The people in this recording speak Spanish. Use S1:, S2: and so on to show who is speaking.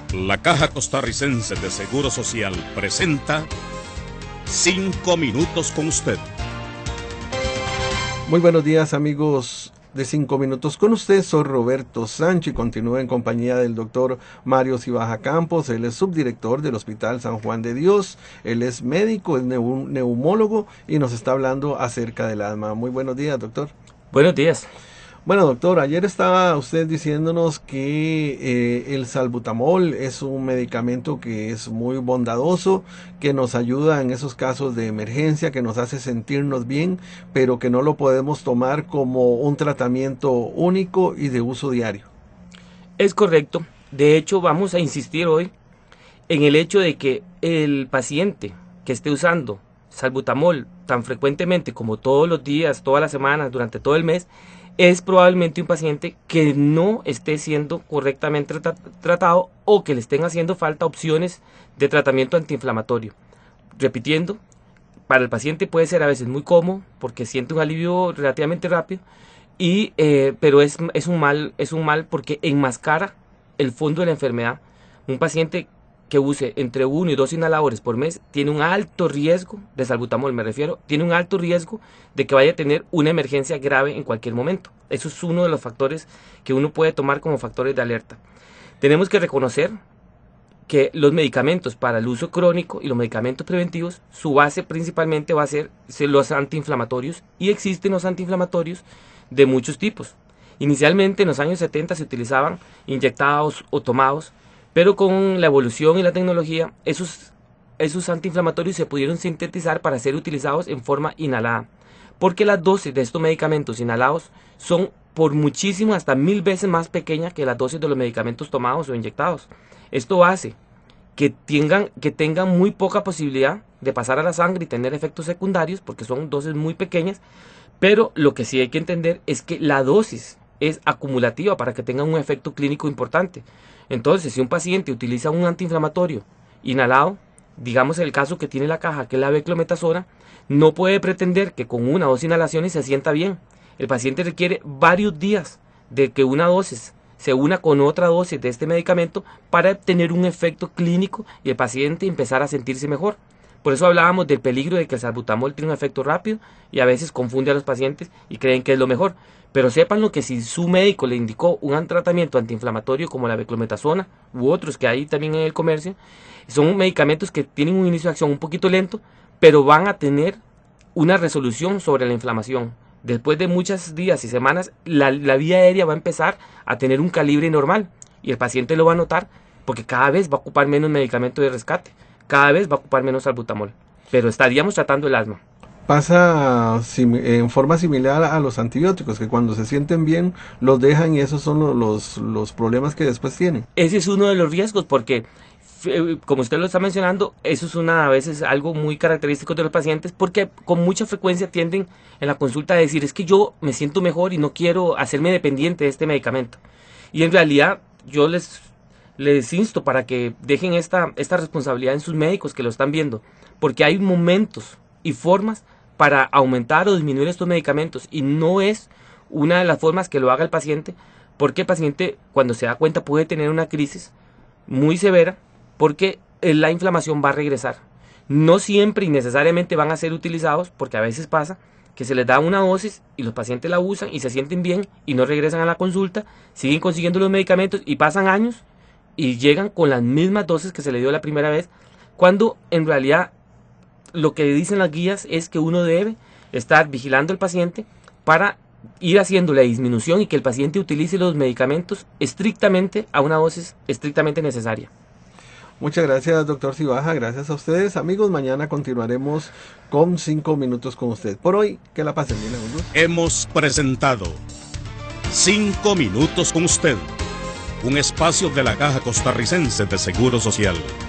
S1: La Caja Costarricense de Seguro Social presenta 5 minutos con usted.
S2: Muy buenos días, amigos de 5 minutos con usted. Soy Roberto Sánchez y continúo en compañía del doctor Mario Cibaja Campos. Él es subdirector del Hospital San Juan de Dios. Él es médico, es neumólogo y nos está hablando acerca del asma. Muy buenos días, doctor.
S3: Buenos días.
S2: Bueno, doctor, ayer estaba usted diciéndonos que el salbutamol es un medicamento que es muy bondadoso, que nos ayuda en esos casos de emergencia, que nos hace sentirnos bien, pero que no lo podemos tomar como un tratamiento único y de uso diario.
S3: Es correcto. De hecho, vamos a insistir hoy en el hecho de que el paciente que esté usando salbutamol tan frecuentemente como todos los días, todas las semanas, durante todo el mes, es probablemente un paciente que no esté siendo correctamente tratado o que le estén haciendo falta opciones de tratamiento antiinflamatorio. Repitiendo, para el paciente puede ser a veces muy cómodo porque siente un alivio relativamente rápido, pero es un mal porque enmascara el fondo de la enfermedad. Un paciente que use entre 1 y 2 inhaladores por mes tiene un alto riesgo de salbutamol, tiene un alto riesgo de que vaya a tener una emergencia grave en cualquier momento. Eso es uno de los factores que uno puede tomar como factores de alerta. Tenemos que reconocer que los medicamentos para el uso crónico y los medicamentos preventivos, su base principalmente va a ser los antiinflamatorios, y existen los antiinflamatorios de muchos tipos. Inicialmente en los años 70 se utilizaban inyectados o tomados, pero con la evolución y la tecnología, esos antiinflamatorios se pudieron sintetizar para ser utilizados en forma inhalada, porque las dosis de estos medicamentos inhalados son por muchísimo, hasta 1000 veces más pequeñas que las dosis de los medicamentos tomados o inyectados. Esto hace que tengan muy poca posibilidad de pasar a la sangre y tener efectos secundarios, porque son dosis muy pequeñas, pero lo que sí hay que entender es que la dosis es acumulativa para que tenga un efecto clínico importante. Entonces, si un paciente utiliza un antiinflamatorio inhalado, digamos el caso que tiene la caja, que es la beclometasona, no puede pretender que con 1 o 2 inhalaciones se sienta bien. El paciente requiere varios días de que una dosis se una con otra dosis de este medicamento para obtener un efecto clínico y el paciente empezar a sentirse mejor. Por eso hablábamos del peligro de que el salbutamol tiene un efecto rápido y a veces confunde a los pacientes y creen que es lo mejor. Pero sépanlo que si su médico le indicó un tratamiento antiinflamatorio como la beclometasona u otros que hay también en el comercio, son medicamentos que tienen un inicio de acción un poquito lento, pero van a tener una resolución sobre la inflamación. Después de muchos días y semanas, la vía aérea va a empezar a tener un calibre normal y el paciente lo va a notar porque cada vez va a ocupar menos medicamento de rescate, cada vez va a ocupar menos salbutamol, pero estaríamos tratando el asma.
S2: Pasa en forma similar a los antibióticos, que cuando se sienten bien los dejan y esos son los problemas que después tienen.
S3: Ese es uno de los riesgos porque, como usted lo está mencionando, eso es a veces algo muy característico de los pacientes, porque con mucha frecuencia tienden en la consulta a decir, es que yo me siento mejor y no quiero hacerme dependiente de este medicamento. Y en realidad yo les insto para que dejen esta responsabilidad en sus médicos que lo están viendo, porque hay momentos y formas para aumentar o disminuir estos medicamentos y no es una de las formas que lo haga el paciente, porque el paciente cuando se da cuenta puede tener una crisis muy severa porque la inflamación va a regresar. No siempre y necesariamente van a ser utilizados, porque a veces pasa que se les da una dosis y los pacientes la usan y se sienten bien y no regresan a la consulta, siguen consiguiendo los medicamentos y pasan años y llegan con las mismas dosis que se le dio la primera vez, cuando en realidad lo que dicen las guías es que uno debe estar vigilando al paciente para ir haciendo la disminución y que el paciente utilice los medicamentos estrictamente a una dosis estrictamente necesaria.
S2: Muchas gracias, doctor Cibaja. Gracias a ustedes. Amigos, mañana continuaremos con 5 minutos con usted. Por hoy, que la pasen bien, amigos.
S1: Hemos presentado 5 minutos con usted, un espacio de la Caja Costarricense de Seguro Social.